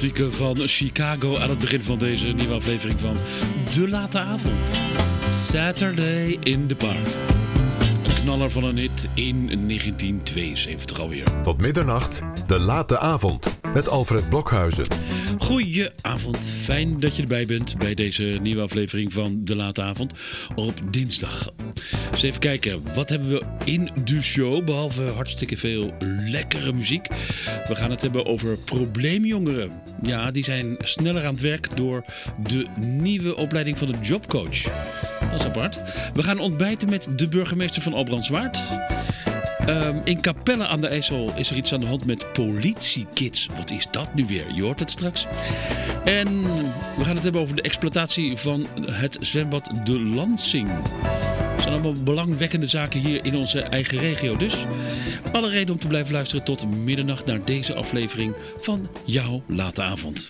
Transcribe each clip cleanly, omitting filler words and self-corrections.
klassieke van Chicago aan het begin van deze nieuwe aflevering van De Late Avond. Saturday in the Park. Een knaller van een hit in 1972 alweer. Tot middernacht, De Late Avond met Alfred Blokhuizen. Goedenavond, fijn dat je erbij bent bij deze nieuwe aflevering van De Late Avond op dinsdag. Dus even kijken, wat hebben we in de show, behalve hartstikke veel lekkere muziek. We gaan het hebben over probleemjongeren. Ja, die zijn sneller aan het werk door de nieuwe opleiding van de jobcoach. Dat is apart. We gaan ontbijten met de burgemeester van Albrandswaard. In Capelle aan de IJssel is er iets aan de hand met politiekids. Wat is dat nu weer? Je hoort het straks. En we gaan het hebben over de exploitatie van het zwembad De Lansing. Dat zijn allemaal belangwekkende zaken hier in onze eigen regio. Dus alle reden om te blijven luisteren tot middernacht naar deze aflevering van jouw Late Avond.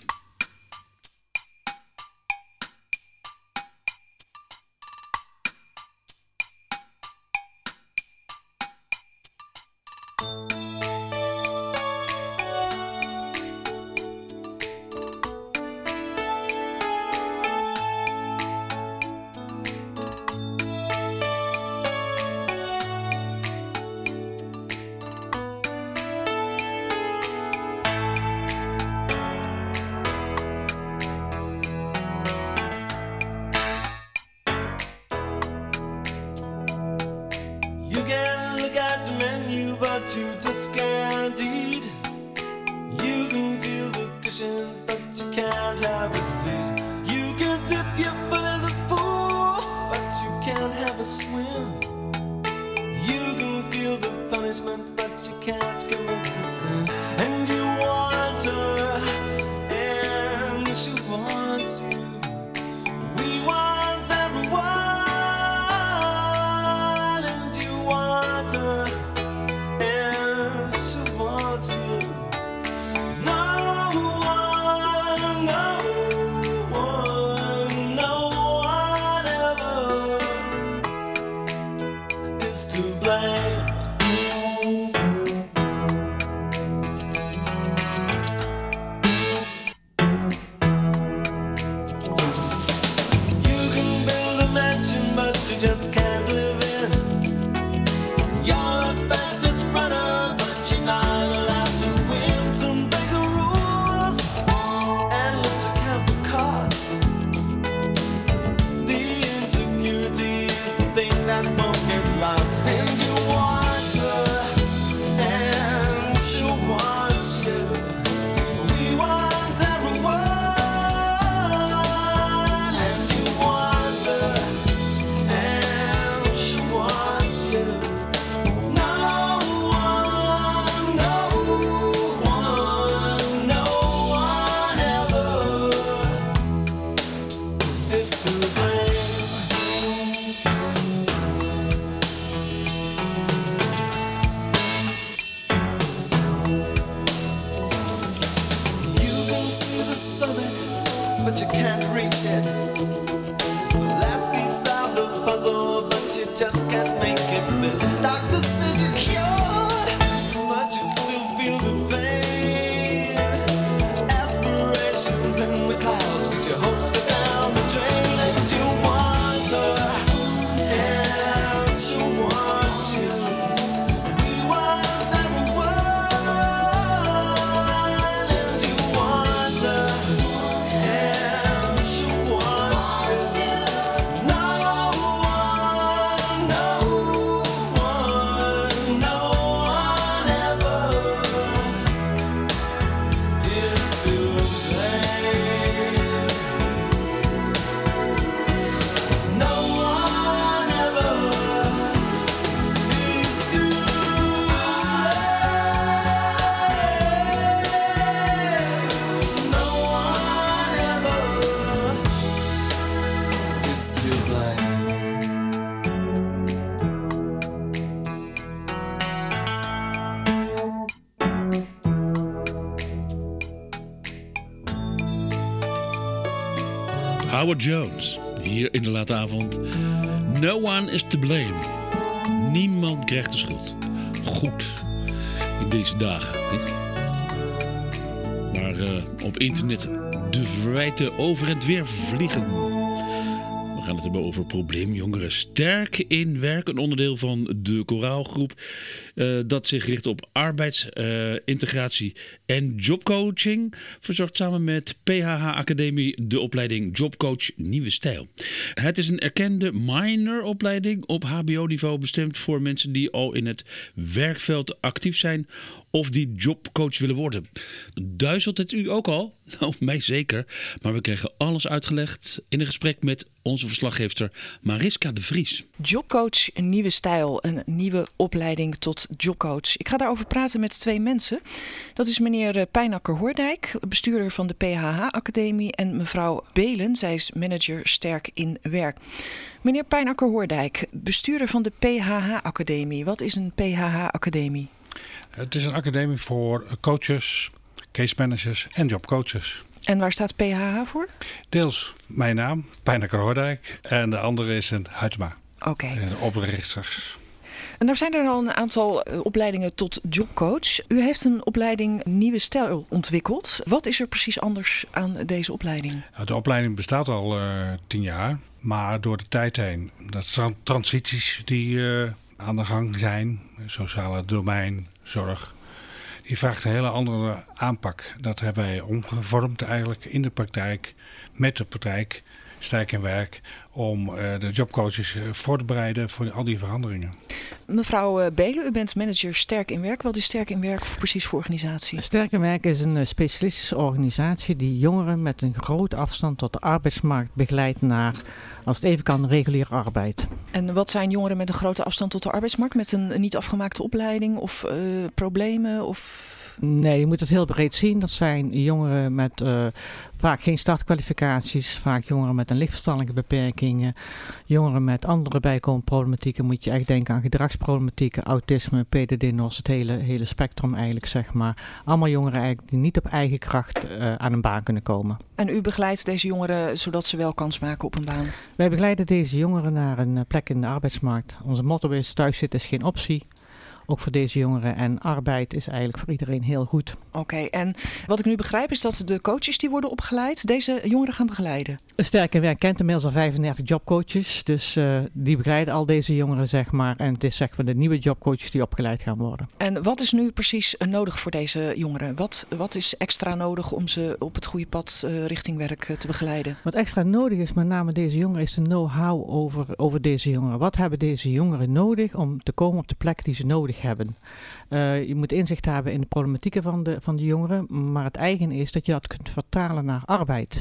Howard Jones, hier in De Late Avond. No one is to blame. Niemand krijgt de schuld. Goed, in deze dagen. waar op internet de verwijten over het weer vliegen. We gaan het hebben over probleemjongeren sterk in werk. Een onderdeel van de koraalgroep dat zich richt op arbeidsintegratie en jobcoaching. Verzorgt samen met PHH Academie de opleiding Jobcoach Nieuwe Stijl. Het is een erkende minoropleiding op hbo-niveau bestemd voor mensen die al in het werkveld actief zijn of die jobcoach willen worden. Duizelt het u ook al? Nou, mij zeker. Maar we kregen alles uitgelegd in een gesprek met onze verslaggeefster Mariska de Vries. Jobcoach Nieuwe Stijl, een nieuwe opleiding tot jobcoach. Ik ga daarover praten met 2 mensen. Dat is meneer Pijnakker-Hoordijk, bestuurder van de PHH Academie, en mevrouw Belen, zij is manager sterk in werk. Meneer Pijnakker-Hoordijk, bestuurder van de PHH Academie. Wat is een PHH Academie? Het is een academie voor coaches, case managers en jobcoaches. En waar staat PHH voor? Deels mijn naam, Pijnakker-Hoordijk, en de andere is een Huytema. Oké. De oprichters. En nou zijn er al een aantal opleidingen tot jobcoach. U heeft een opleiding Nieuwe Stijl ontwikkeld. Wat is er precies anders aan deze opleiding? De opleiding bestaat al 10 jaar, maar door de tijd heen, dat zijn transities die aan de gang zijn, sociale domein, zorg, die vraagt een hele andere aanpak. Dat hebben wij omgevormd eigenlijk in de praktijk, met de praktijk, sterk in werk, om de jobcoaches voor te bereiden voor al die veranderingen. Mevrouw Belen, u bent manager sterk in werk. Wat is sterk in werk precies voor organisatie? Sterk in werk is een specialistische organisatie die jongeren met een grote afstand tot de arbeidsmarkt begeleidt naar, als het even kan, reguliere arbeid. En wat zijn jongeren met een grote afstand tot de arbeidsmarkt? Met een niet afgemaakte opleiding of problemen? Nee, je moet het heel breed zien. Dat zijn jongeren met vaak geen startkwalificaties, vaak jongeren met een lichtverstandelijke beperkingen, jongeren met andere bijkomende problematieken. Moet je echt denken aan gedragsproblematieken, autisme, PDD-NOS, het hele spectrum eigenlijk, zeg maar. Allemaal jongeren eigenlijk die niet op eigen kracht aan een baan kunnen komen. En u begeleidt deze jongeren zodat ze wel kans maken op een baan? Wij begeleiden deze jongeren naar een plek in de arbeidsmarkt. Onze motto is: thuiszitten is geen optie. Ook voor deze jongeren, en arbeid is eigenlijk voor iedereen heel goed. Oké, en wat ik nu begrijp is dat de coaches die worden opgeleid deze jongeren gaan begeleiden. Sterk in werk kent inmiddels al 35 jobcoaches, dus die begeleiden al deze jongeren, zeg maar. En het is zeg maar de nieuwe jobcoaches die opgeleid gaan worden. En wat is nu precies nodig voor deze jongeren? Wat is extra nodig om ze op het goede pad richting werk te begeleiden? Wat extra nodig is, met name deze jongeren, is de know-how over deze jongeren. Wat hebben deze jongeren nodig om te komen op de plek die ze nodig hebben? Je moet inzicht hebben in de problematieken van de jongeren, maar het eigen is dat je dat kunt vertalen naar arbeid.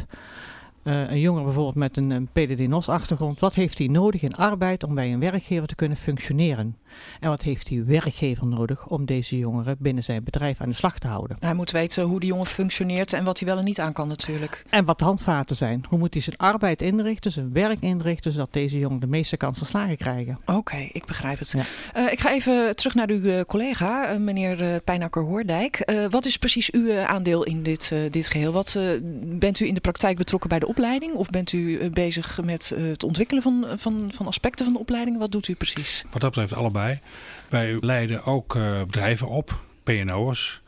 Een jongere bijvoorbeeld met een PDD-NOS-achtergrond, wat heeft hij nodig in arbeid om bij een werkgever te kunnen functioneren? En wat heeft die werkgever nodig om deze jongeren binnen zijn bedrijf aan de slag te houden? Hij moet weten hoe die jongen functioneert en wat hij wel en niet aan kan natuurlijk. En wat de handvaten zijn. Hoe moet hij zijn arbeid inrichten, zijn werk inrichten, zodat deze jongeren de meeste kans van slagen krijgen? Oké, ik begrijp het. Ja. Ik ga even terug naar uw collega, meneer Pijnakker-Hoordijk. Wat is precies uw aandeel in dit geheel? Bent u in de praktijk betrokken bij de opleiding of bent u bezig met het ontwikkelen van aspecten van de opleiding? Wat doet u precies? Wat dat betreft allebei. Wij leiden ook bedrijven op, PNO'ers,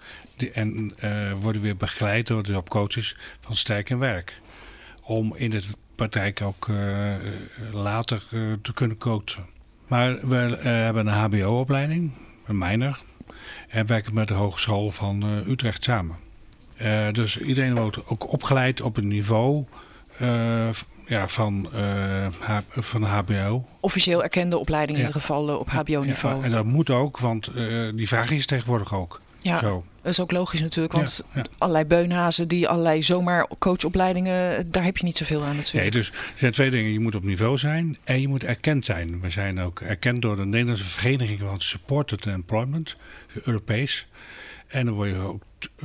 en worden weer begeleid door de jobcoaches van Sterk in Werk. Om in de praktijk ook later te kunnen coachen. Maar we hebben een HBO-opleiding, een minor, en werken met de Hogeschool van Utrecht samen. Dus iedereen wordt ook opgeleid op een niveau van HBO. Officieel erkende opleiding in ieder geval op HBO-niveau. Ja, en dat moet ook, want die vraag is tegenwoordig ook. Ja, zo. Dat is ook logisch natuurlijk, want allerlei beunhazen die allerlei zomaar coachopleidingen, daar heb je niet zoveel aan natuurlijk. Nee, dus er zijn 2 dingen. Je moet op niveau zijn en je moet erkend zijn. We zijn ook erkend door de Nederlandse Vereniging van Supported Employment, Europees. En dan word je ook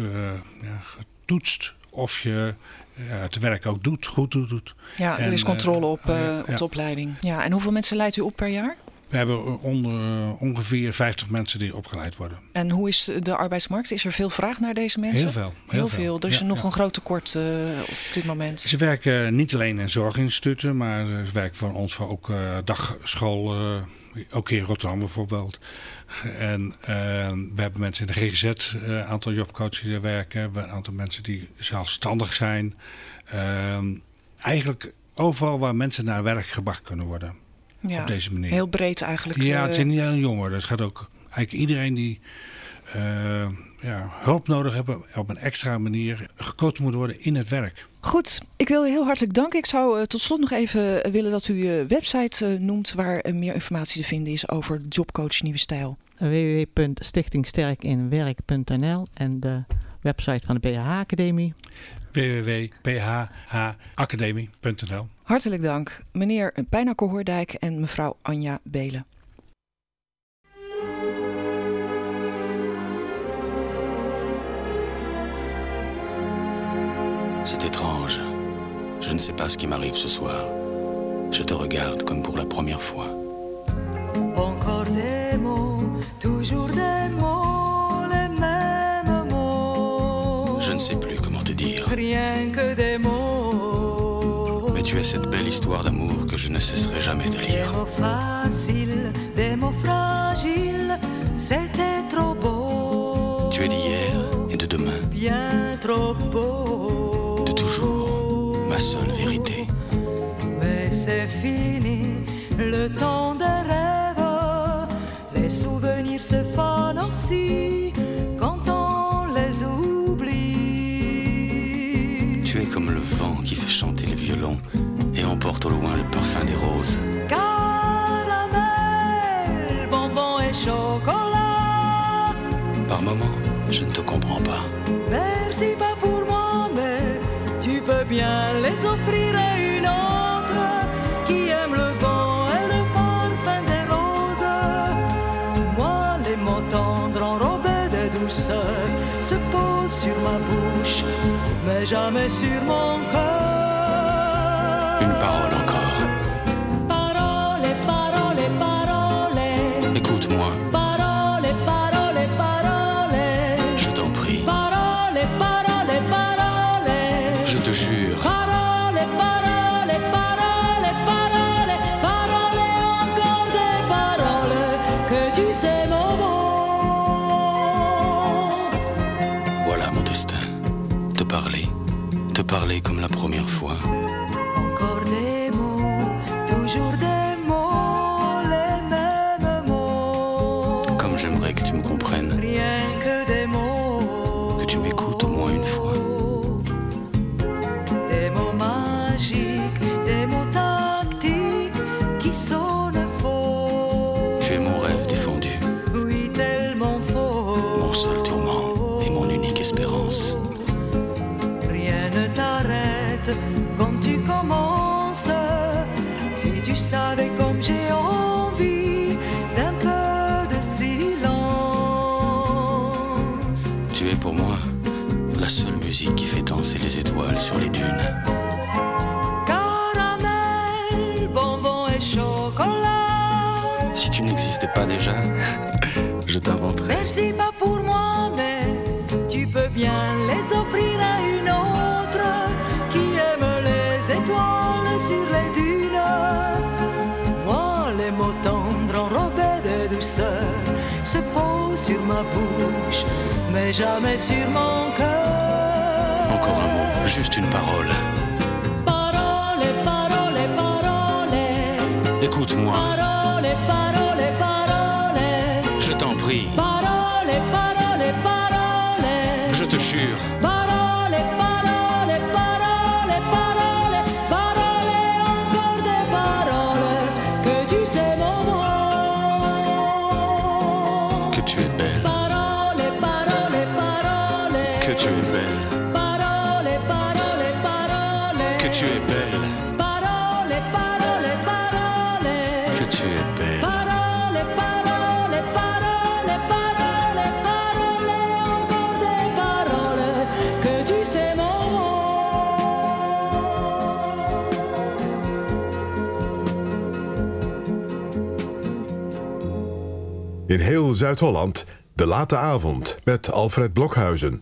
getoetst of je het werk ook goed doet. Ja, er is controle op de opleiding. Ja, en hoeveel mensen leidt u op per jaar? We We hebben ongeveer 50 mensen die opgeleid worden. En hoe is de arbeidsmarkt? Is er veel vraag naar deze mensen? Heel veel. Er is nog een groot tekort op dit moment. Ze werken niet alleen in zorginstituten, maar ze werken van ons voor ook dagschool, ook in Rotterdam bijvoorbeeld. En we hebben mensen in de GGZ, een aantal jobcoaches die werken. We hebben een aantal mensen die zelfstandig zijn. Eigenlijk overal waar mensen naar werk gebracht kunnen worden. Ja, op deze manier. Heel breed eigenlijk. Ja, het zijn niet alleen jongeren. Het gaat ook eigenlijk iedereen die hulp nodig hebben op een extra manier gecoacht moet worden in het werk. Goed, ik wil heel hartelijk danken. Ik zou tot slot nog even willen dat u je website noemt waar meer informatie te vinden is over Jobcoach Nieuwe Stijl. www.stichtingsterkinwerk.nl en de website van de PHH-academie. www.phhacademie.nl. Hartelijk dank, meneer Pijnakker Hoordijk en mevrouw Anja Belen. C'est étrange. Je ne sais pas ce qui m'arrive ce soir. Je te regarde comme pour la première fois. Encore des mots, toujours des mots, les mêmes mots. Je ne sais plus comment te dire. Rien que des mots. Mais tu es cette belle histoire d'amour que je ne cesserai jamais de Des lire. mots faciles, des mots fragiles, c'était trop beau. Tu es d'hier et de demain. Bien trop beau. De toujours, ma seule vérité. Mais c'est fini, le temps des rêves. Les souvenirs se fanent aussi quand on les oublie. Tu es comme le vent qui fait chanter le violon et emporte au loin le parfum des roses. Caramel, bonbons et chocolat. Par moments, je ne te comprends pas. Merci pas pour moi, mais tu peux bien les offrir à une autre qui aime le vent et le parfum des roses. Moi, les mots tendres enrobés de douceur se posent sur ma bouche, mais jamais sur mon cœur. Une parole encore. Parole, parole, parole. Écoute-moi, Parole, parole, parole. je t'en prie. Parole, parole, parole. Je te jure. Parole, parole, parole, parole. Parole, encore des paroles que tu sais mon mot. Voilà mon destin. Te parler comme la première fois. Encore des mots, toujours des mots, les mêmes mots. Comme j'aimerais que tu me comprennes, Rien que des mots. que tu m'écoutes au moins une fois. Des mots magiques, des mots tactiques qui sonnent faux. Tu es mon rêve défendu, Oui, tellement faux. mon seul tourment et mon unique espérance. Rien ne t'arrête quand tu commences. Si tu savais comme j'ai envie d'un peu de silence. Tu es pour moi la seule musique qui fait danser les étoiles sur les dunes. Caramel, bonbons et chocolat. Si tu n'existais pas déjà, je t'inventerais. Merci pas pour moi, mais tu peux bien les offrir à une autre qui aime les étoiles sur les dunes. Moi, les mots tendres enrobés de douceur se posent sur ma bouche, mais jamais sur mon cœur. Encore un mot, juste une parole. Parole, parole, parole. Écoute-moi, Parole, parole, parole. je t'en prie, Parole, parole, parole. je te jure. Parole, parole, parole, parole. Parole, encore des paroles que tu sais mon mot. Que tu es belle, Parole, parole, parole. que tu es belle, Parole, parole, parole. que tu es belle, Parole, parole, parole. que tu es belle. Parole, parole, parole, parole, parole, encore des paroles que tu sais mon mot. In heel Zuid-Holland, De Late Avond met Alfred Blokhuizen.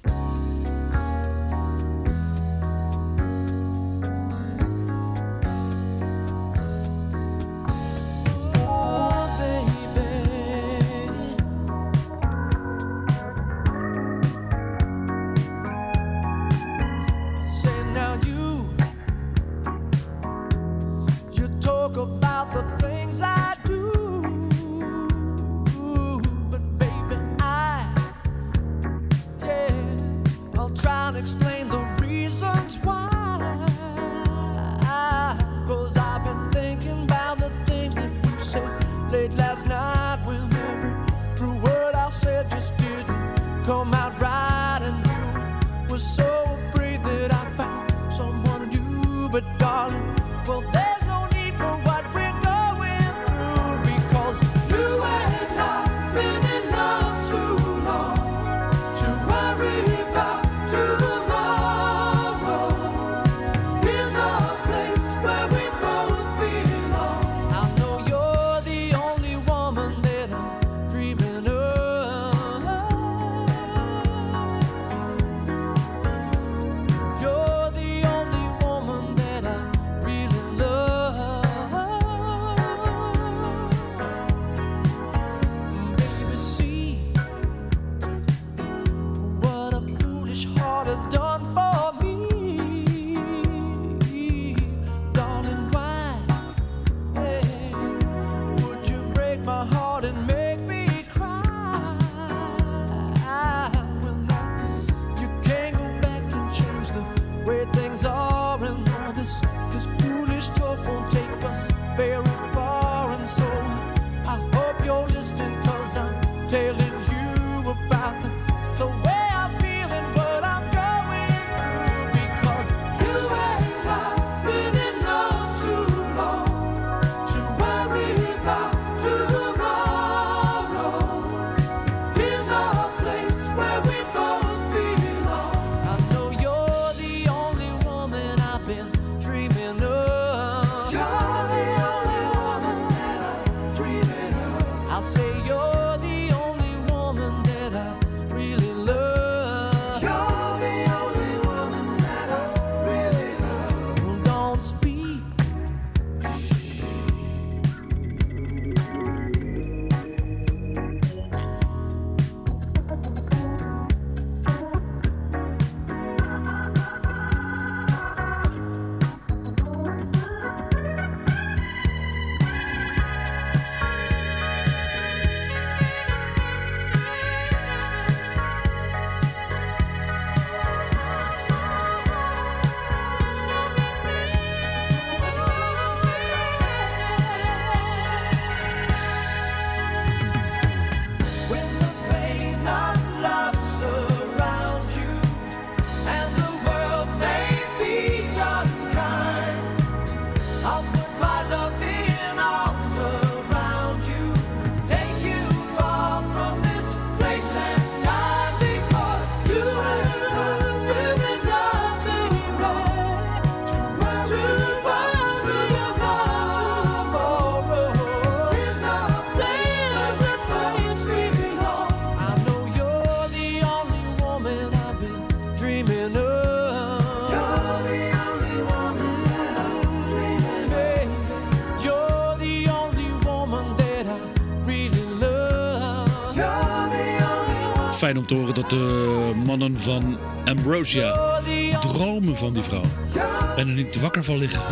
Fijn om te horen dat de mannen van Ambrosia dromen van die vrouw. En er niet wakker van liggen.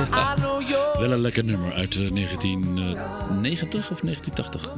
Wel een lekker nummer uit 1990 of 1980.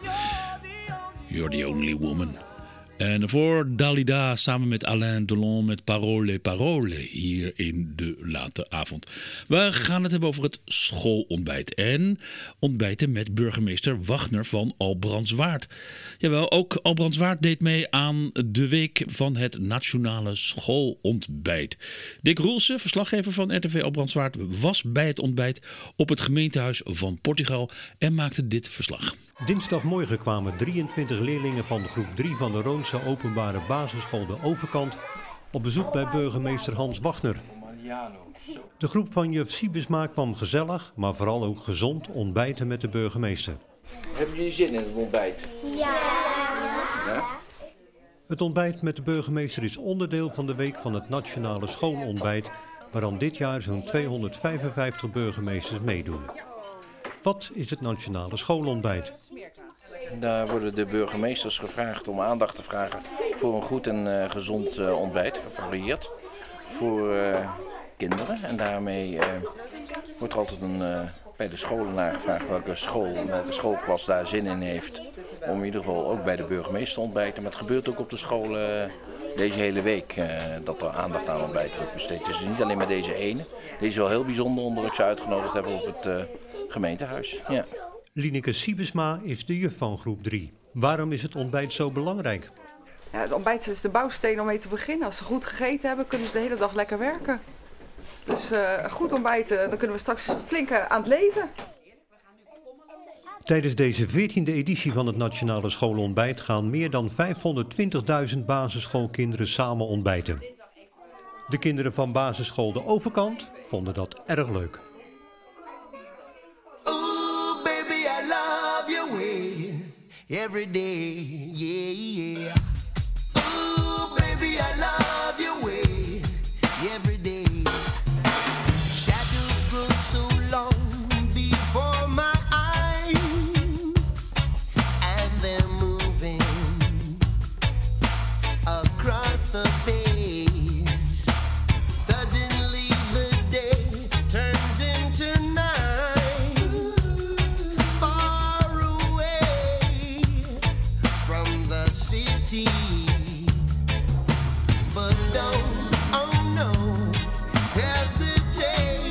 You're the only woman. En daarvoor Dalida samen met Alain Delon met Parole Parole hier in de late avond. We gaan het hebben over het schoolontbijt en ontbijten met burgemeester Wagner van Albrandswaard. Jawel, ook Albrandswaard deed mee aan de week van het nationale schoolontbijt. Dick Roelsen, verslaggever van RTV Albrandswaard, was bij het ontbijt op het gemeentehuis van Portugal en maakte dit verslag. Dinsdagmorgen kwamen 23 leerlingen van de groep 3 van de Roonse openbare basisschool De Overkant op bezoek bij burgemeester Hans Wagner. De groep van juf Siebesma kwam gezellig, maar vooral ook gezond ontbijten met de burgemeester. Hebben jullie zin in het ontbijt? Ja. Het ontbijt met de burgemeester is onderdeel van de week van het Nationale Schoolontbijt, waaraan dit jaar zo'n 255 burgemeesters meedoen. Wat is het Nationale Schoolontbijt? Daar worden de burgemeesters gevraagd om aandacht te vragen voor een goed en gezond ontbijt, gevarieerd voor kinderen. En daarmee wordt er altijd bij de scholen nagevraagd welke schoolklas daar zin in heeft. Om in ieder geval ook bij de burgemeester te ontbijten. Maar het gebeurt ook op de scholen deze hele week dat er aandacht aan ontbijt wordt besteed. Dus niet alleen maar deze ene. Deze is wel heel bijzonder omdat ik ze uitgenodigd heb op het gemeentehuis. Ja. Lineke Siebesma is de juf van groep 3. Waarom is het ontbijt zo belangrijk? Ja, het ontbijt is de bouwsteen om mee te beginnen. Als ze goed gegeten hebben, kunnen ze de hele dag lekker werken. Dus goed ontbijten, dan kunnen we straks flink aan het lezen. Tijdens deze 14e editie van het Nationale Schoolontbijt gaan meer dan 520.000 basisschoolkinderen samen ontbijten. De kinderen van basisschool De Overkant vonden dat erg leuk. Ooh, baby, I love your way every day, yeah, yeah. Ooh, baby, I love your way every day. Shadows grow so long before my eyes, and they're moving across the page. Suddenly the day turns into night, far away from the city. But don't, oh no, hesitate,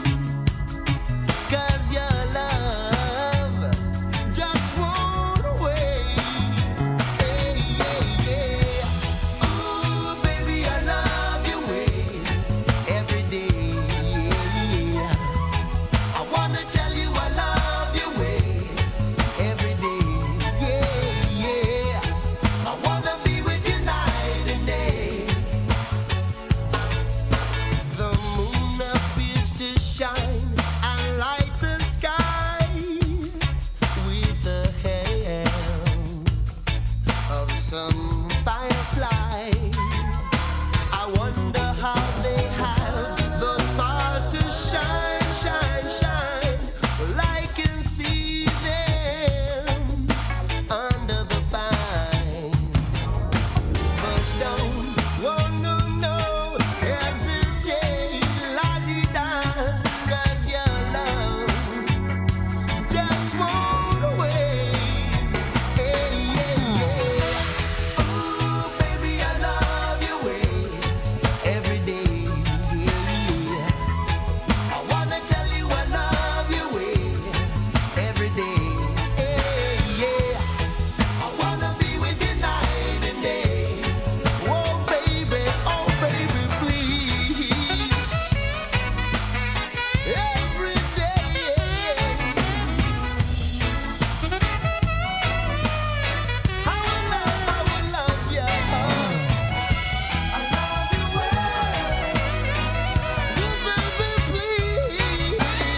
'cause your love just won't wait. Hey, yeah, yeah. Ooh, baby, I love your way every day. Yeah. I wanna tell you I love your way every day. Yeah, yeah. I wanna be with you night and day. The moon appears to shine and light the sky with the help of some firefly. I wonder how they have the power to shine, shine, shine. Well, I can see them under the pine. But don't, oh no, no, hesitate, la-di-da, 'cause your love just won't wait. Hey, yeah, yeah. Ooh, baby, I love your way every day. Yeah. I wanna tell you I love your way every day. Hey, yeah. I wanna be with you night and day. Oh baby, please. Every day. I will love you. I love you well. Oh baby, please.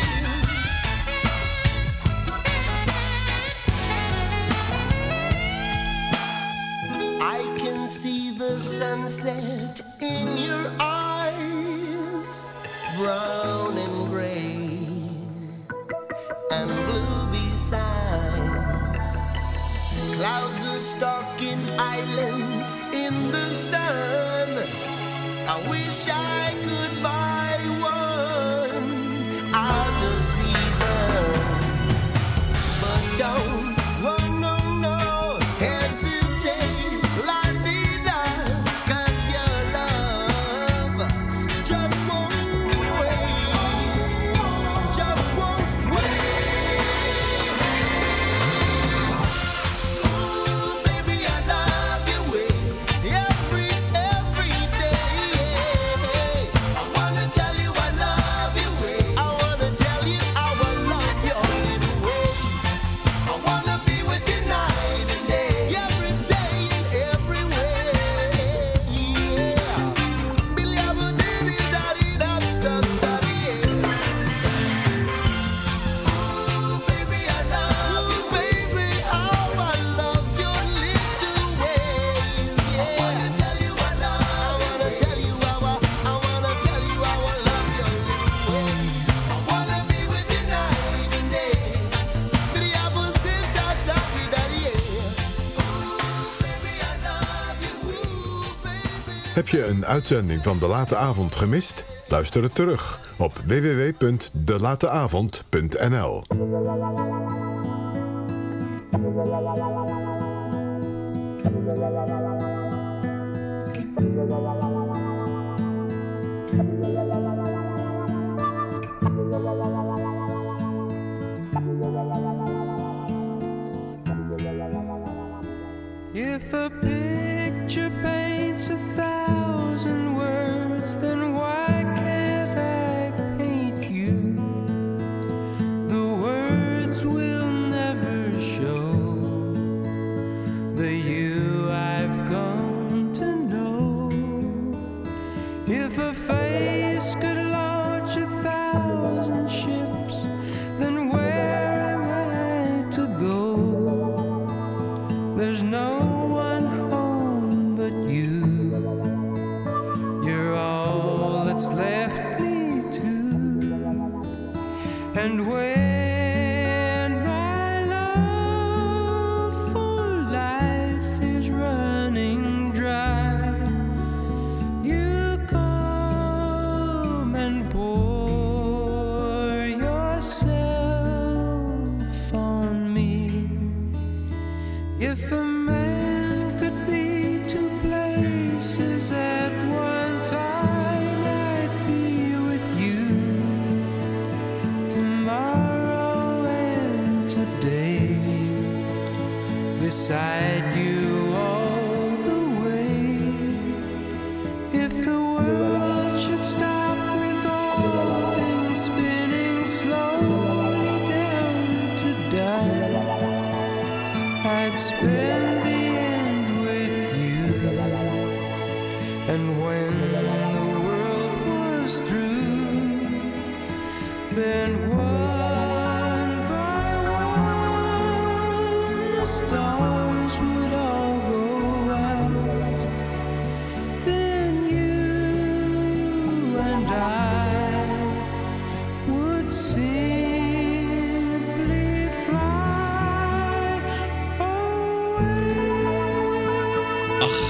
I can see the sunset in your eyes, brown and gray and blue besides. Clouds are stalking islands in the sun. I wish I could buy one out of season. But don't, oh no, no, hesitate, la-di-da, 'cause your love just won't wait, just won't wait. Ooh, baby, I love your way every day. I wanna Heb je een uitzending van De Late Avond gemist? Luister het terug op www.delateavond.nl. If a picture paints 1,000 words, then why can't I paint you? The words will never show the you I've come to know. If a face could launch 1,000 ships, then where am I to go? There's no one home but you. You're all that's left me to. And when my love for life is running dry, you come and pour yourself on me. If a man could be two places at one time, I'd be with you tomorrow and today, beside you all the way. If the world should stop with all things spinning slowly down to die, I'd spend the end with you. And when the world was through, then one by one the stars would all go out. Then you and I would simply fly away. Ach,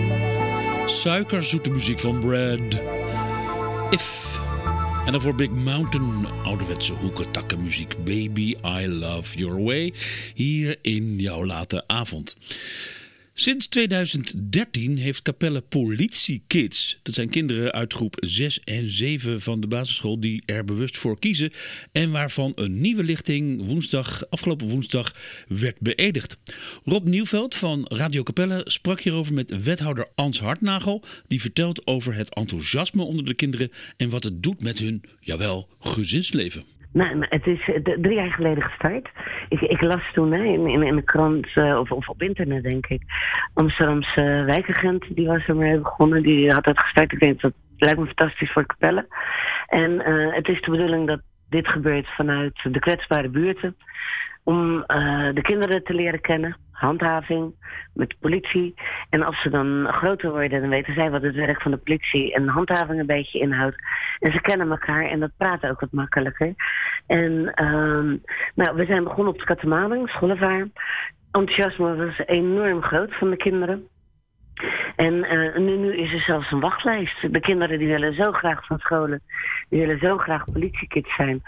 suikerzoete muziek van Brad. If. En dan voor Big Mountain, ouderwetse hoeken, takkenmuziek. Baby, I love your way. Hier in jouw late avond. Sinds 2013 heeft Capelle Politiekids. Dat zijn kinderen uit groep 6 en 7 van de basisschool die er bewust voor kiezen. En waarvan een nieuwe lichting afgelopen woensdag werd beëdigd. Rob Nieuwveld van Radio Capelle sprak hierover met wethouder Ans Hartnagel. Die vertelt over het enthousiasme onder de kinderen en wat het doet met hun, jawel, gezinsleven. Nou, het is 3 jaar geleden gestart. Ik las toen in de krant of op internet, denk ik. Amsterdamse wijkagent, die was er mee begonnen. Die had het gestart. Ik denk dat lijkt me fantastisch voor Capelle. En het is de bedoeling dat dit gebeurt vanuit de kwetsbare buurten. Om de kinderen te leren kennen. Handhaving met de politie. En als ze dan groter worden, dan weten zij wat het werk van de politie en handhaving een beetje inhoudt. En ze kennen elkaar en dat praten ook wat makkelijker. En we zijn begonnen op de Katamaling, Schollevaar. Enthousiasme was enorm groot van de kinderen. En nu is er zelfs een wachtlijst. De kinderen die willen zo graag van scholen. Die willen zo graag politiekids zijn.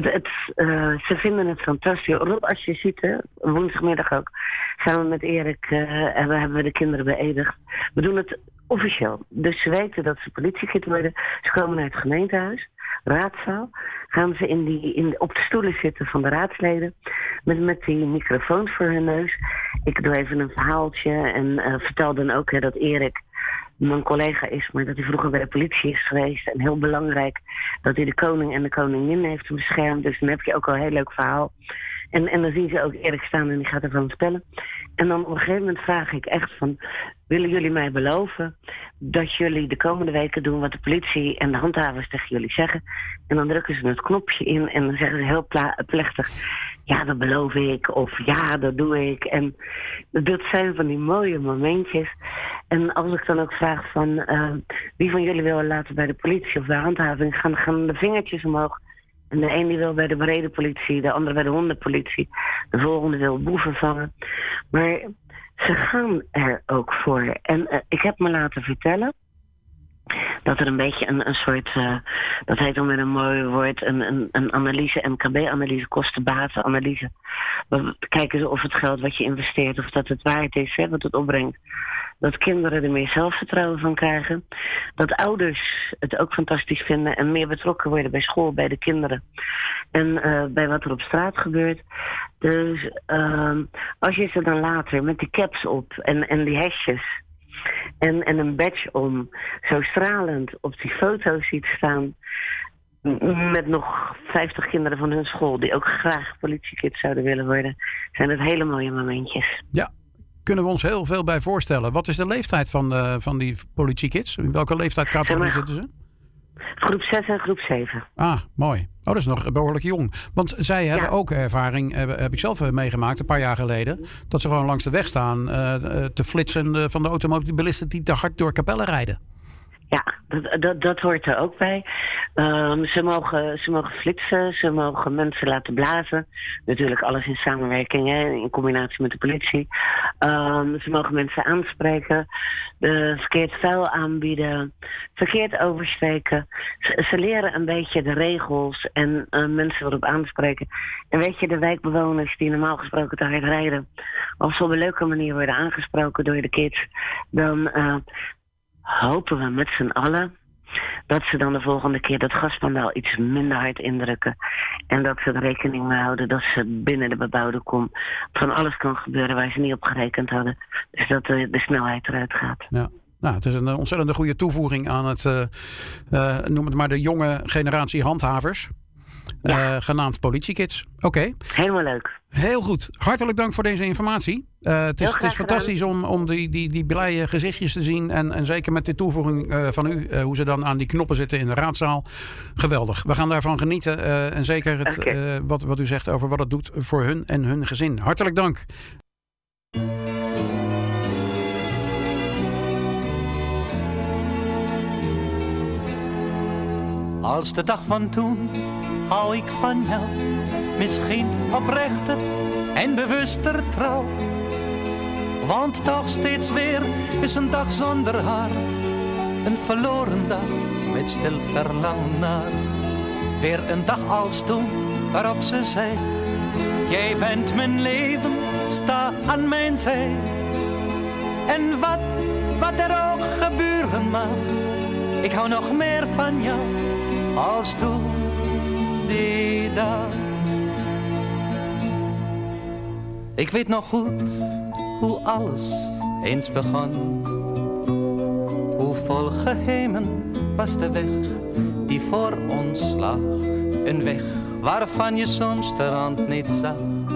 Ze vinden het fantastisch. Rob, als je ziet, woensdagmiddag ook, samen met Erik hebben we de kinderen beëdigd. We doen het officieel. Dus ze weten dat ze politiekid worden. Ze komen naar het gemeentehuis, raadzaal. Gaan ze op de stoelen zitten van de raadsleden. Met die microfoons voor hun neus. Ik doe even een verhaaltje en vertel dan ook dat Erik mijn collega is, maar dat hij vroeger bij de politie is geweest. En heel belangrijk dat hij de koning en de koningin heeft beschermd. Dus dan heb je ook al een heel leuk verhaal. En dan zien ze ook Erik staan en die gaat ervan spellen. En dan op een gegeven moment vraag ik echt van, willen jullie mij beloven dat jullie de komende weken doen wat de politie en de handhavers tegen jullie zeggen? En dan drukken ze het knopje in en dan zeggen ze heel plechtig, ja, dat beloof ik, of ja, dat doe ik. En dat zijn van die mooie momentjes. En als ik dan ook vraag van, wie van jullie wil laten bij de politie of bij de handhaving, gaan de vingertjes omhoog. En de een die wil bij de brede politie, de andere bij de hondenpolitie. De volgende wil boeven vangen. Maar ze gaan er ook voor. En ik heb me laten vertellen dat er een beetje een soort, dat heet dan met een mooi woord, een analyse, MKB-analyse, kosten-baten-analyse. Kijken ze of het geld wat je investeert, of dat het waard is, hè, wat het opbrengt. Dat kinderen er meer zelfvertrouwen van krijgen. Dat ouders het ook fantastisch vinden en meer betrokken worden bij school, bij de kinderen. En bij wat er op straat gebeurt. Dus als je ze dan later met die caps op en die hesjes en een badge om, zo stralend op die foto's ziet staan, met nog 50 kinderen van hun school die ook graag politiekids zouden willen worden, zijn het hele mooie momentjes. Ja, kunnen we ons heel veel bij voorstellen. Wat is de leeftijd van die politiekids? In welke leeftijdscategorie zitten ze? Groep 6 en groep 7. Ah, mooi. Oh, dat is nog behoorlijk jong. Want zij hebben ook ervaring, heb ik zelf meegemaakt, een paar jaar geleden, dat ze gewoon langs de weg staan te flitsen van de automobilisten die te hard door Capelle rijden. Ja, dat hoort er ook bij. Ze mogen flitsen, ze mogen mensen laten blazen. Natuurlijk alles in samenwerking, hè, in combinatie met de politie. Ze mogen mensen aanspreken, verkeerd vuil aanbieden, verkeerd oversteken. Ze leren een beetje de regels en mensen erop aanspreken. En weet je, de wijkbewoners die normaal gesproken te hard rijden, als ze op een leuke manier worden aangesproken door de kids, dan hopen we met z'n allen dat ze dan de volgende keer dat gaspandaal iets minder hard indrukken. En dat ze er rekening mee houden dat ze binnen de bebouwde kom van alles kan gebeuren waar ze niet op gerekend hadden. Dus dat de snelheid eruit gaat. Ja. Nou, het is een ontzettend goede toevoeging aan het, noem het maar de jonge generatie handhavers. Genaamd politiekids. Oké. Helemaal leuk. Heel goed. Hartelijk dank voor deze informatie. Het is fantastisch om die blije gezichtjes te zien. En zeker met de toevoeging van u, hoe ze dan aan die knoppen zitten in de raadzaal. Geweldig. We gaan daarvan genieten. En zeker wat u zegt over wat het doet voor hun en hun gezin. Hartelijk dank. Als de dag van toen hou ik van jou, misschien oprechter en bewuster trouw. Want toch steeds weer is een dag zonder haar, een verloren dag met stil verlangen naar. Weer een dag als toen waarop ze zei, jij bent mijn leven, sta aan mijn zij. En wat er ook gebeuren mag, ik hou nog meer van jou als toen die dag. Ik weet nog goed hoe alles eens begon. Hoe vol geheimen was de weg die voor ons lag. Een weg waarvan je soms de rand niet zag.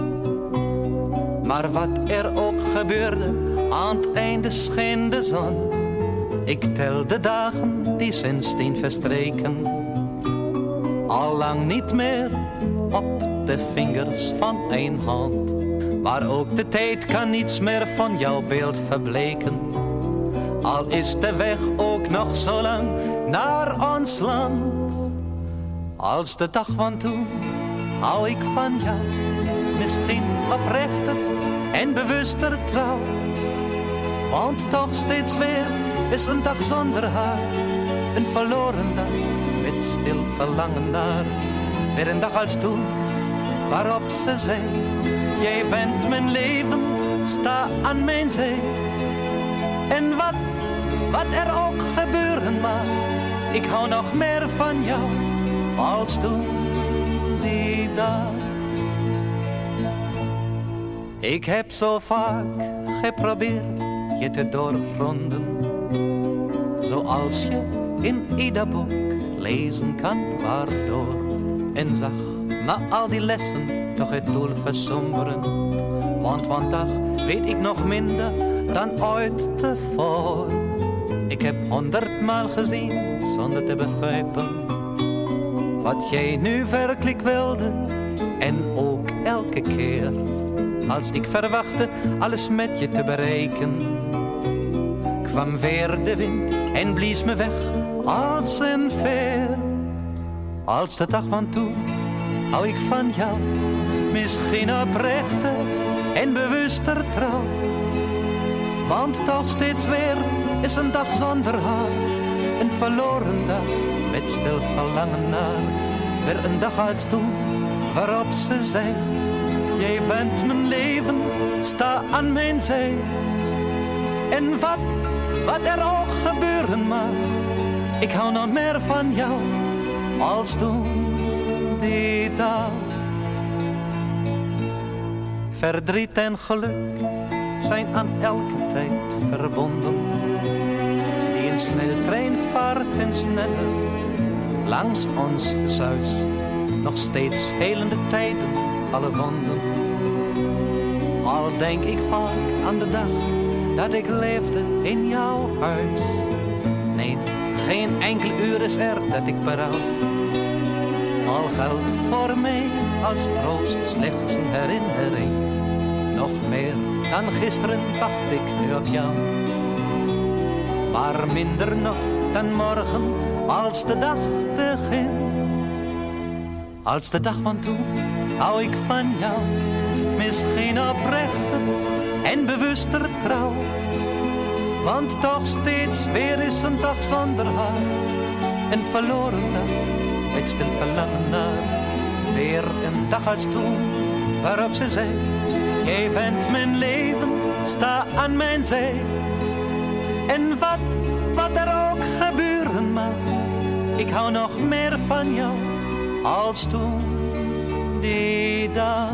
Maar wat er ook gebeurde, aan het einde scheen de zon. Ik tel de dagen die sindsdien verstreken, allang niet meer op de vingers van één hand. Maar ook de tijd kan niets meer van jouw beeld verbleken. Al is de weg ook nog zo lang naar ons land. Als de dag van toen hou ik van jou, misschien oprechter en bewuster trouw. Want toch steeds weer is een dag zonder haar, een verloren dag met stil verlangen naar. Weer een dag als toen waarop ze zei, jij bent mijn leven, sta aan mijn zij. En wat er ook gebeuren mag, ik hou nog meer van jou als toen die dag. Ik heb zo vaak geprobeerd je te doorgronden, zoals je in ieder boek lezen kan, waardoor. En zag na al die lessen toch het doel versomberen. Want vandaag weet ik nog minder dan ooit tevoren. Ik heb 100-maal gezien zonder te begrijpen wat jij nu werkelijk wilde. En ook elke keer als ik verwachtte alles met je te bereiken, kwam weer de wind en blies me weg als een veer. Als de dag van toen hou ik van jou, misschien oprechter en bewuster trouw. Want toch steeds weer is een dag zonder haar, Een verloren dag met stil verlangen naar weer een dag als toen waarop ze zei: jij bent mijn leven, sta aan mijn zij. En wat er ook gebeuren mag, ik hou nog meer van jou als toen die dag. Verdriet en geluk zijn aan elke tijd verbonden. Die een sneltrein vaart en sneller langs ons zuis. Nog steeds helende tijden, alle wonden. Al denk ik vaak aan de dag dat ik leefde in jouw huis. Nee, geen enkel uur is er dat ik berouw. Al geldt voor mij als troost slechts een herinnering. Nog meer dan gisteren wacht ik nu op jou. Maar minder nog dan morgen als de dag begint. Als de dag van toen hou ik van jou. Misschien oprechter en bewuster trouw. Want toch steeds weer is een dag zonder haar. Een verloren dag met stil verlangen naar. Weer een dag als toen waarop ze zei: jij bent mijn leven, sta aan mijn zij. En wat er ook gebeuren mag, ik hou nog meer van jou als toen die dag.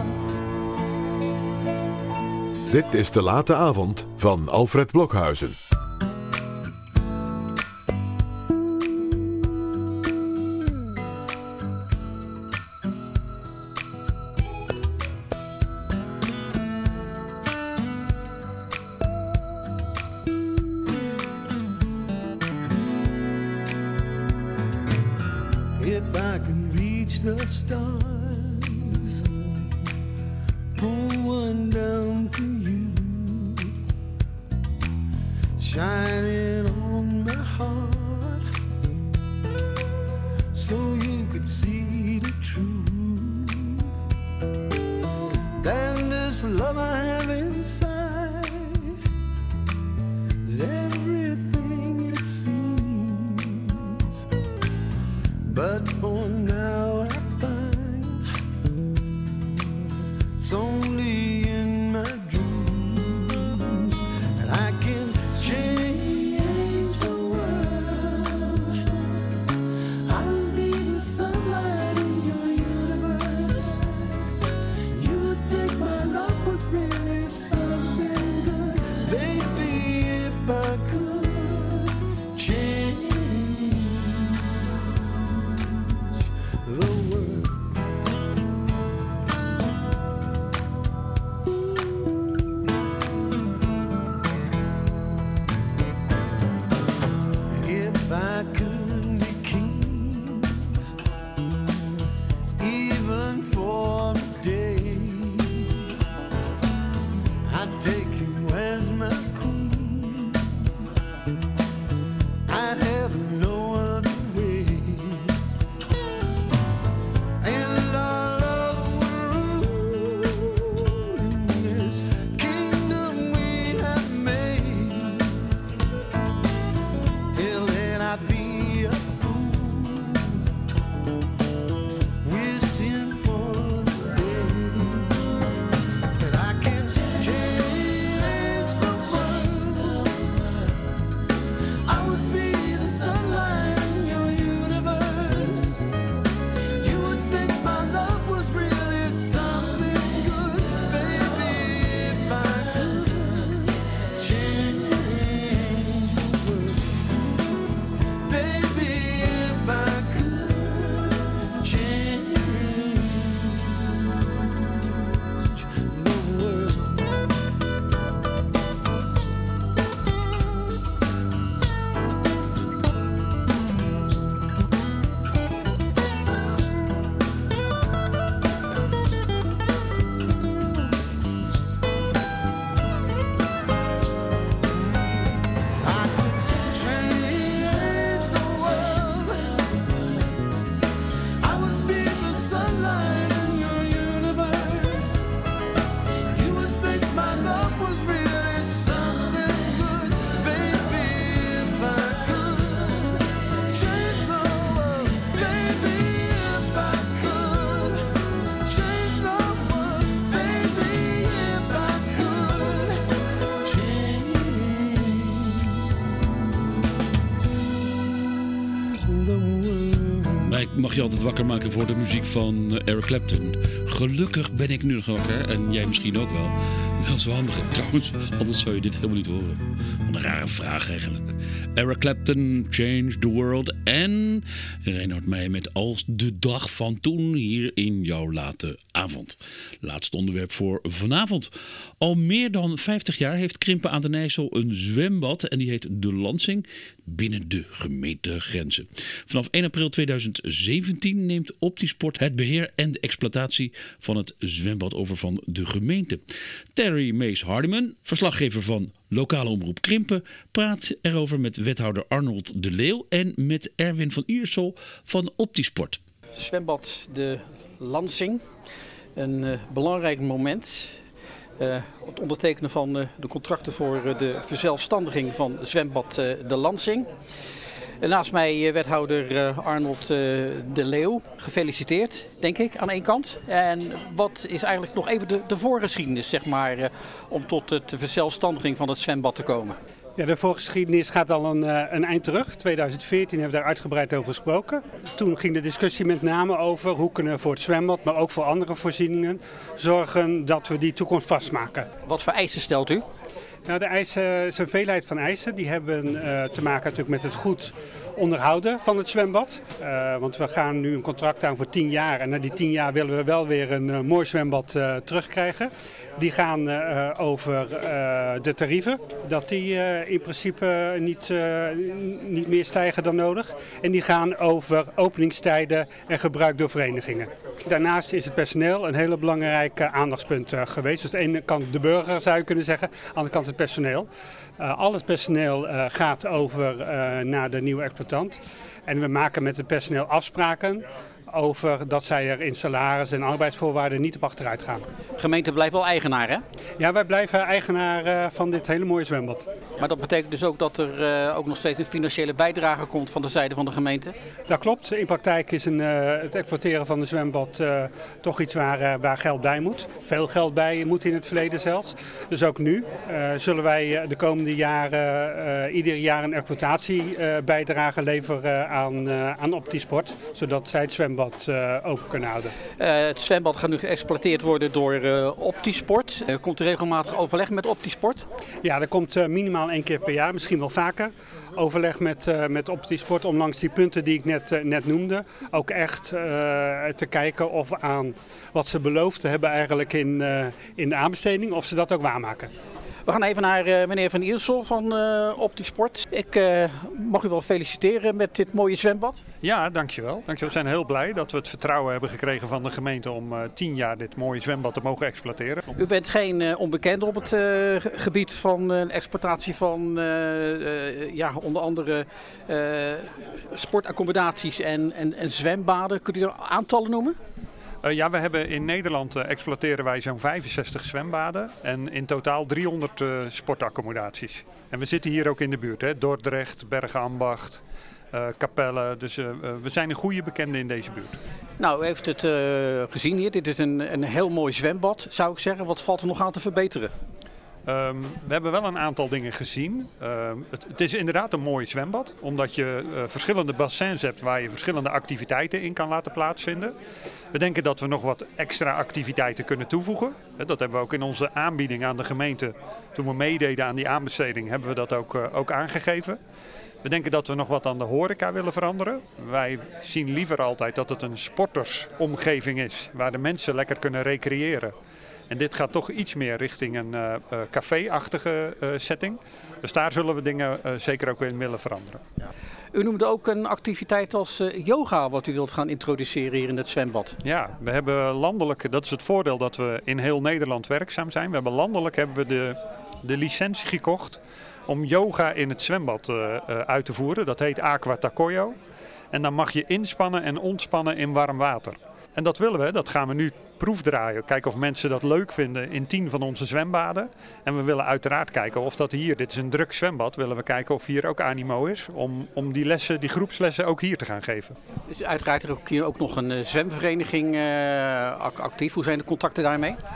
Dit is De Late Avond van Alfred Blokhuizen. If I can reach the stars, pull one down for you, shine it on my heart, so you could see the truth. And this love I have inside is everything it seems. But for now I find it's only in my dreams that I can change the world. I'll be the sunlight in your universe. You would think my love was really something good. Baby, if I could change Mij mag je altijd wakker maken voor de muziek van Eric Clapton. Gelukkig ben ik nu nog wakker en jij misschien ook wel. Wel zo handig trouwens, anders zou je dit helemaal niet horen. Wat een rare vraag eigenlijk. Eric Clapton, Change the World en Reinhard Meijer met Als de dag van toen hier in jouw late avond. Laatste onderwerp voor vanavond. Al meer dan 50 jaar heeft Krimpen aan den IJssel een zwembad en die heet De Lansing binnen de gemeentegrenzen. Vanaf 1 april 2017 neemt Optisport het beheer en de exploitatie van het zwembad over van de gemeente. Terry Mees-Hardiman, verslaggever van lokale omroep Krimpen, praat erover met wethouder Arnold de Leeuw en met Erwin van Iersel van Optisport. Zwembad De Lansing, een belangrijk moment. Het ondertekenen van de contracten voor de verzelfstandiging van zwembad De Lansing. En naast mij wethouder Arnold de Leeuw. Gefeliciteerd, denk ik, aan één kant. En wat is eigenlijk nog even de voorgeschiedenis, zeg maar, om tot de verzelfstandiging van het zwembad te komen? Ja, de voorgeschiedenis gaat al een eind terug. 2014 hebben we daar uitgebreid over gesproken. Toen ging de discussie met name over hoe kunnen we voor het zwembad, maar ook voor andere voorzieningen, zorgen dat we die toekomst vastmaken. Wat voor eisen stelt u? Nou, de eisen, is een veelheid van eisen. Die hebben te maken natuurlijk met het goed onderhouden van het zwembad. Want we gaan nu een contract aan voor 10 jaar. En na die 10 jaar willen we wel weer een mooi zwembad terugkrijgen. Die gaan over de tarieven, dat die in principe niet meer stijgen dan nodig. En die gaan over openingstijden en gebruik door verenigingen. Daarnaast is het personeel een hele belangrijk aandachtspunt geweest. Dus aan de ene kant de burger zou je kunnen zeggen, aan de andere kant het personeel. Al het personeel gaat over naar de nieuwe exploitant. En we maken met het personeel afspraken over dat zij er in salaris en arbeidsvoorwaarden niet op achteruit gaan. De gemeente blijft wel eigenaar, hè? Ja, wij blijven eigenaar van dit hele mooie zwembad. Maar dat betekent dus ook dat er ook nog steeds een financiële bijdrage komt van de zijde van de gemeente? Dat klopt. In praktijk is het exploiteren van een zwembad toch iets waar geld bij moet. Veel geld bij moet in het verleden zelfs. Dus ook nu zullen wij de komende jaren ieder jaar een exploitatiebijdrage leveren aan Optisport, zodat zij het zwembad open kunnen houden. Het zwembad gaat nu geëxploiteerd worden door Optisport. Komt er regelmatig overleg met Optisport? Ja, er komt minimaal 1 keer per jaar, misschien wel vaker. Overleg met Optisport om langs die punten die ik net noemde ook echt te kijken of aan wat ze beloofd hebben eigenlijk in de aanbesteding, of ze dat ook waarmaken. We gaan even naar meneer Van Iersel van Optisport. Ik mag u wel feliciteren met dit mooie zwembad. Ja, dankjewel. We zijn heel blij dat we het vertrouwen hebben gekregen van de gemeente om 10 jaar dit mooie zwembad te mogen exploiteren. U bent geen onbekende op het gebied van exploitatie van onder andere sportaccommodaties en zwembaden. Kunt u er aantallen noemen? Ja, we hebben in Nederland exploiteren wij zo'n 65 zwembaden en in totaal 300 sportaccommodaties. En we zitten hier ook in de buurt, hè? Dordrecht, Bergambacht, Capelle. Dus we zijn een goede bekende in deze buurt. Nou, u heeft het gezien hier. Dit is een heel mooi zwembad, zou ik zeggen. Wat valt er nog aan te verbeteren? We hebben wel een aantal dingen gezien. Het is inderdaad een mooi zwembad, omdat je verschillende bassins hebt waar je verschillende activiteiten in kan laten plaatsvinden. We denken dat we nog wat extra activiteiten kunnen toevoegen. Dat hebben we ook in onze aanbieding aan de gemeente. Toen we meededen aan die aanbesteding hebben we dat ook aangegeven. We denken dat we nog wat aan de horeca willen veranderen. Wij zien liever altijd dat het een sportersomgeving is, waar de mensen lekker kunnen recreëren. En dit gaat toch iets meer richting een café-achtige setting. Dus daar zullen we dingen zeker ook in willen veranderen. U noemde ook een activiteit als yoga wat u wilt gaan introduceren hier in het zwembad. Ja, we hebben landelijk, dat is het voordeel dat we in heel Nederland werkzaam zijn. Landelijk hebben we de licentie gekocht om yoga in het zwembad uit te voeren. Dat heet Aqua Takoyo. En dan mag je inspannen en ontspannen in warm water. En dat willen we, dat gaan we nu proefdraaien. Kijken of mensen dat leuk vinden in 10 van onze zwembaden. En we willen uiteraard kijken of dat hier, dit is een druk zwembad, willen we kijken of hier ook animo is om die lessen, die groepslessen ook hier te gaan geven. Dus uiteraard er ook hier ook nog een zwemvereniging actief. Hoe zijn de contacten daarmee?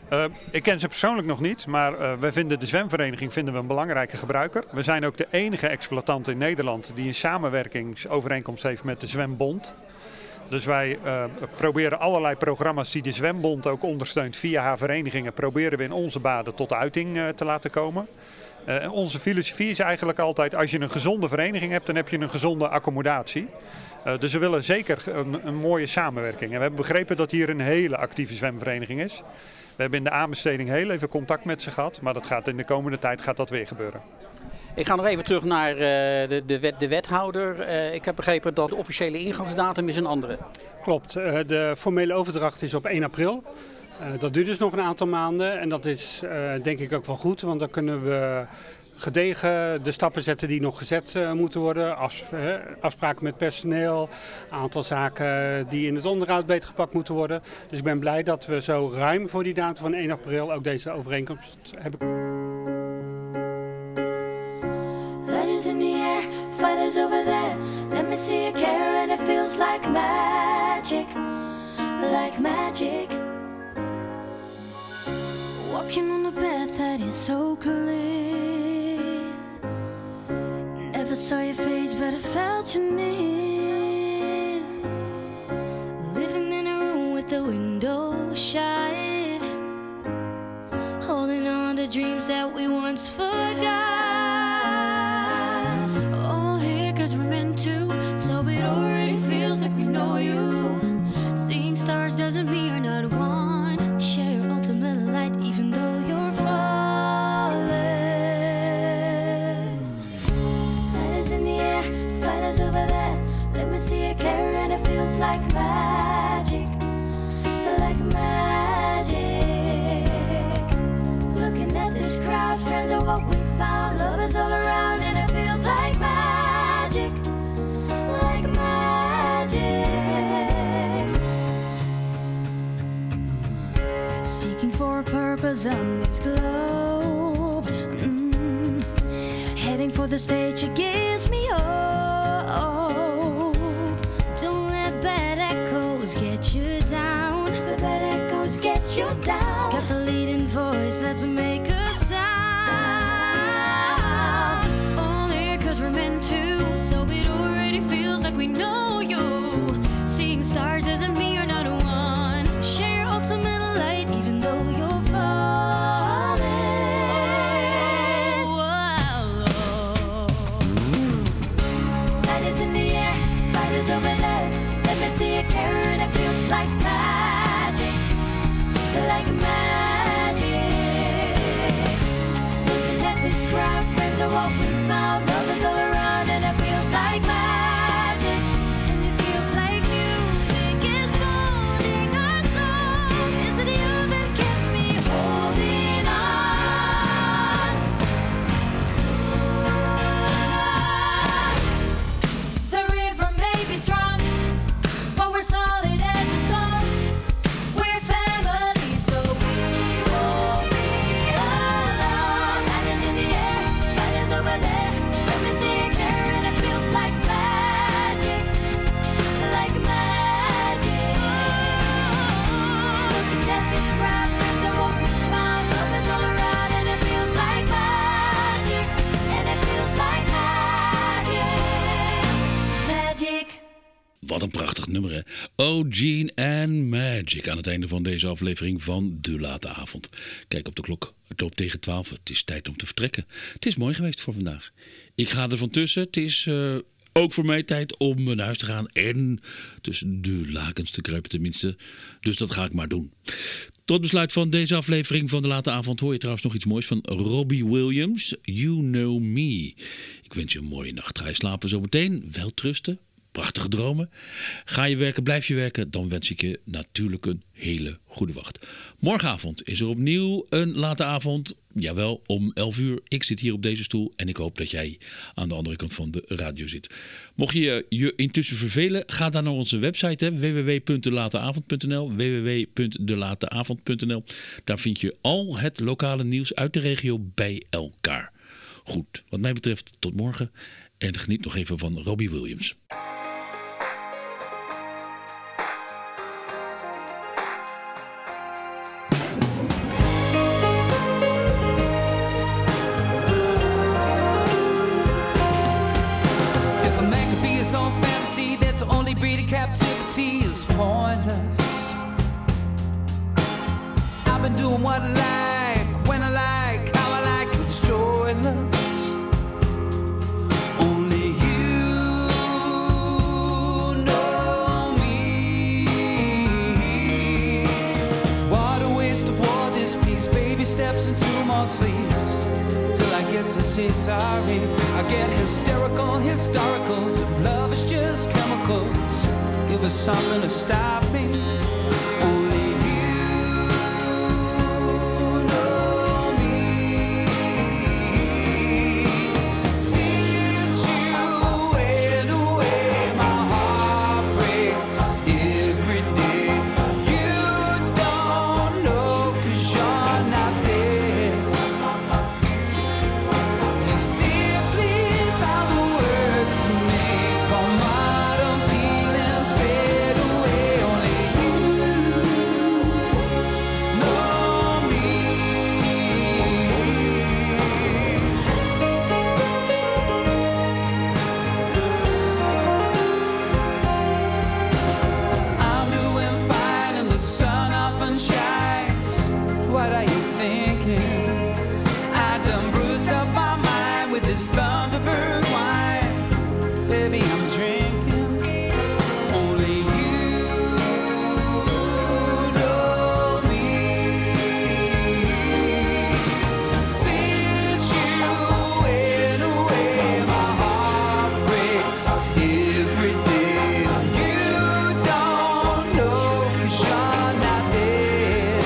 Ik ken ze persoonlijk nog niet, maar wij vinden de zwemvereniging een belangrijke gebruiker. We zijn ook de enige exploitant in Nederland die een samenwerkingsovereenkomst heeft met de Zwembond. Dus wij proberen allerlei programma's die de Zwembond ook ondersteunt via haar verenigingen, proberen we in onze baden tot uiting te laten komen. Onze filosofie is eigenlijk altijd, als je een gezonde vereniging hebt, dan heb je een gezonde accommodatie. Dus we willen zeker een mooie samenwerking. En we hebben begrepen dat hier een hele actieve zwemvereniging is. We hebben in de aanbesteding heel even contact met ze gehad, maar dat gaat in de komende tijd weer gebeuren. Ik ga nog even terug naar de wethouder. Ik heb begrepen dat de officiële ingangsdatum is een andere. Klopt, de formele overdracht is op 1 april. Dat duurt dus nog een aantal maanden en dat is denk ik ook wel goed, want dan kunnen we gedegen de stappen zetten die nog gezet moeten worden. Afspraken met personeel, aantal zaken die in het onderhoud beter gepakt moeten worden. Dus ik ben blij dat we zo ruim voor die datum van 1 april ook deze overeenkomst hebben. Letters in the air, fighters over there. Let me see a care and it feels like magic, like magic. Walking on a path that is so clear. Never saw your face, but I felt you near. Living in a room with the window shut, holding on to dreams that we once forgot. All here 'cause we're meant to, so it already feels like we know you. Seeing stars doesn't mean you're not one. Share your ultimate light even though you're falling. Letters in the air, fighters over there. Let me see a care and it feels like magic, like magic. Looking at this crowd, friends are what we found. Love is all around and it feels like magic, like magic. Seeking for a purpose on this globe. Heading for the stage, it gives me hope. Don't let bad echoes get you down. The bad echoes get you down. Got the leading voice, let's make a sound. All here 'cause we're meant to, so it already feels like we know you. Seeing stars doesn't mean you're not one. Share your ultimate light even though you're falling. Light is in the air, light is over there. Let me see a care and it feels like magic, like magic. Looking at this crowd, friends are what we found. Love is all around and it feels like magic, and it feels like music is molding our soul. Is it you that kept me holding on? The river may be strong, but we're solid as a stone. We're family, so we won't be alone. Light is in the air, light is over there. Let me see a care and it feels like magic, like magic. Looking at this crowd, friends are what we found. Love is all around and it feels like magic, and it feels like magic, magic. Wat een prachtig nummer, hè? Oh, Gene and Magic. Aan het einde van deze aflevering van De Late Avond. Kijk op de klok. Het loopt tegen 12. Het is tijd om te vertrekken. Het is mooi geweest voor vandaag. Ik ga er van tussen. Het is ook voor mij tijd om naar huis te gaan. En tussen de lakens te kruipen tenminste. Dus dat ga ik maar doen. Tot besluit van deze aflevering van De Late Avond hoor je trouwens nog iets moois van Robbie Williams. You Know Me. Ik wens je een mooie nacht. Ga je slapen zometeen. Welterusten. Prachtige dromen. Ga je werken, blijf je werken, dan wens ik je natuurlijk een hele goede wacht. Morgenavond is er opnieuw een late avond. Jawel, om 11 uur. Ik zit hier op deze stoel en ik hoop dat jij aan de andere kant van de radio zit. Mocht je je intussen vervelen, ga dan naar onze website www.delateavond.nl www.delateavond.nl. Daar vind je al het lokale nieuws uit de regio bij elkaar. Goed, wat mij betreft tot morgen en geniet nog even van Robbie Williams. Repeated captivity is pointless. I've been doing what I like, when I like, how I like, it's joyless. Only you know me. What a waste of war, this piece. Baby steps into more sleeps till I get to say sorry. I get hysterical, historicals. If love is just chemicals, give us something to stop me. Only you know me. Since you went away, my heart breaks every day. You don't know 'cause you're not there. You simply found the words to make all modern feelings fade away. Only you know me. I'm doing fine and the sun often shines. What are you thinking? I done bruised up my mind with this Thunderbird wine. Baby, I'm drinking. Only you know me. Since you went away, my heart breaks every day. You don't know 'cause you're not there.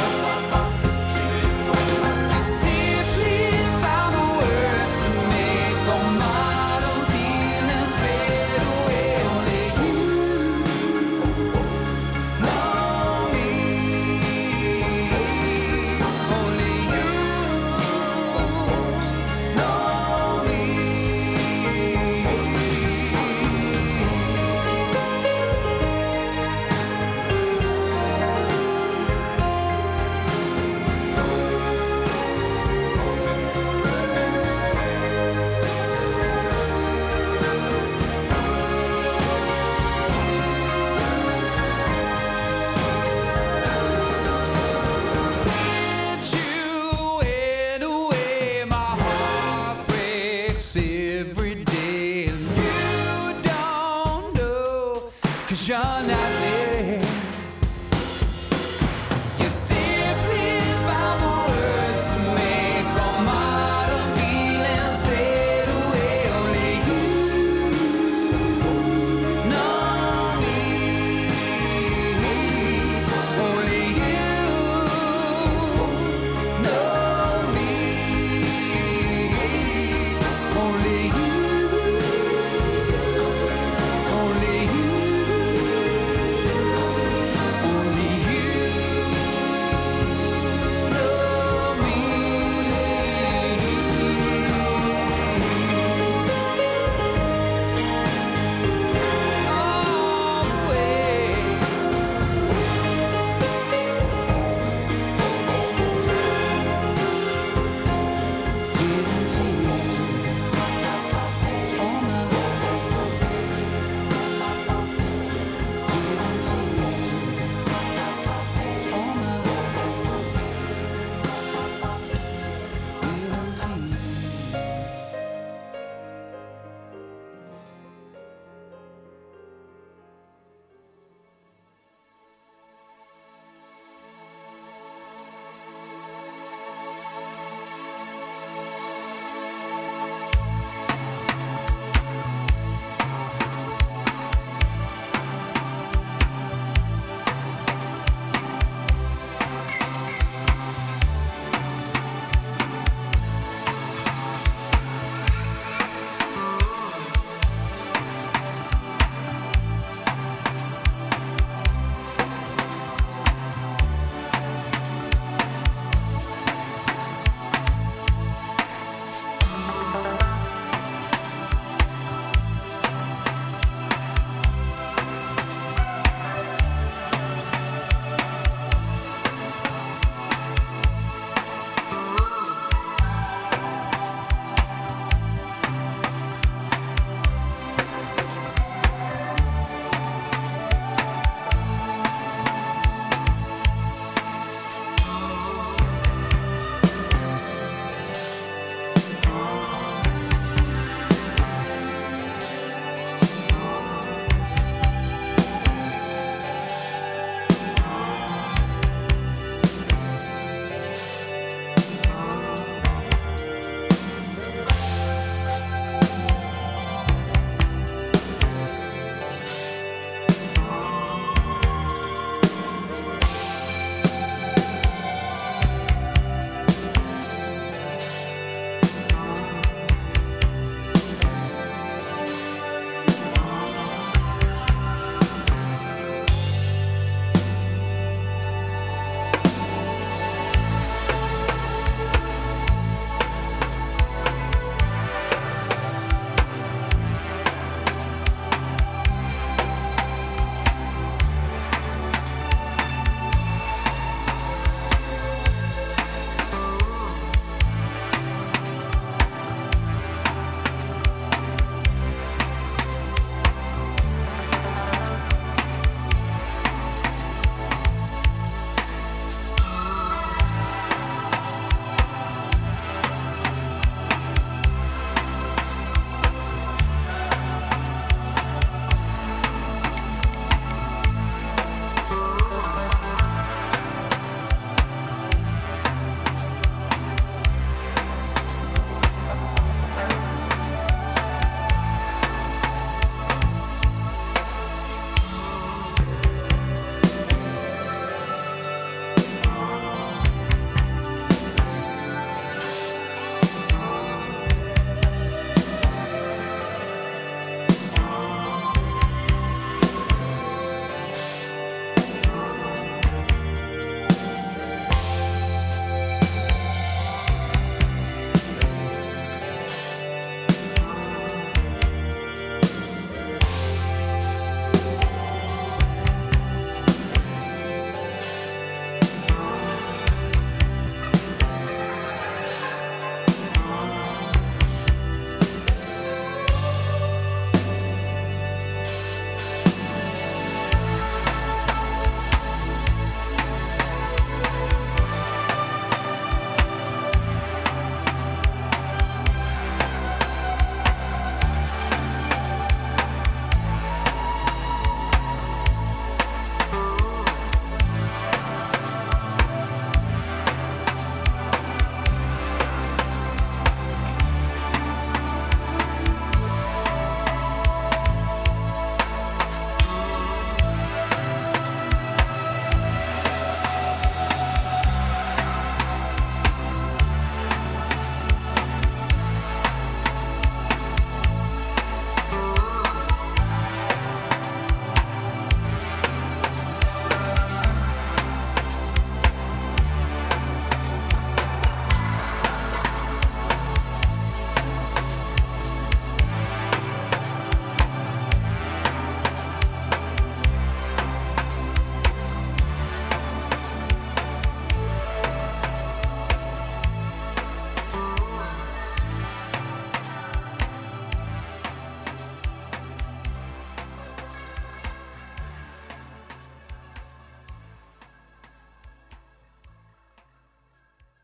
You simply found the words to make all modern feelings fade away. Only you know me. Only you know me. Since you went away, my heart breaks every day. And you don't know 'cause you're not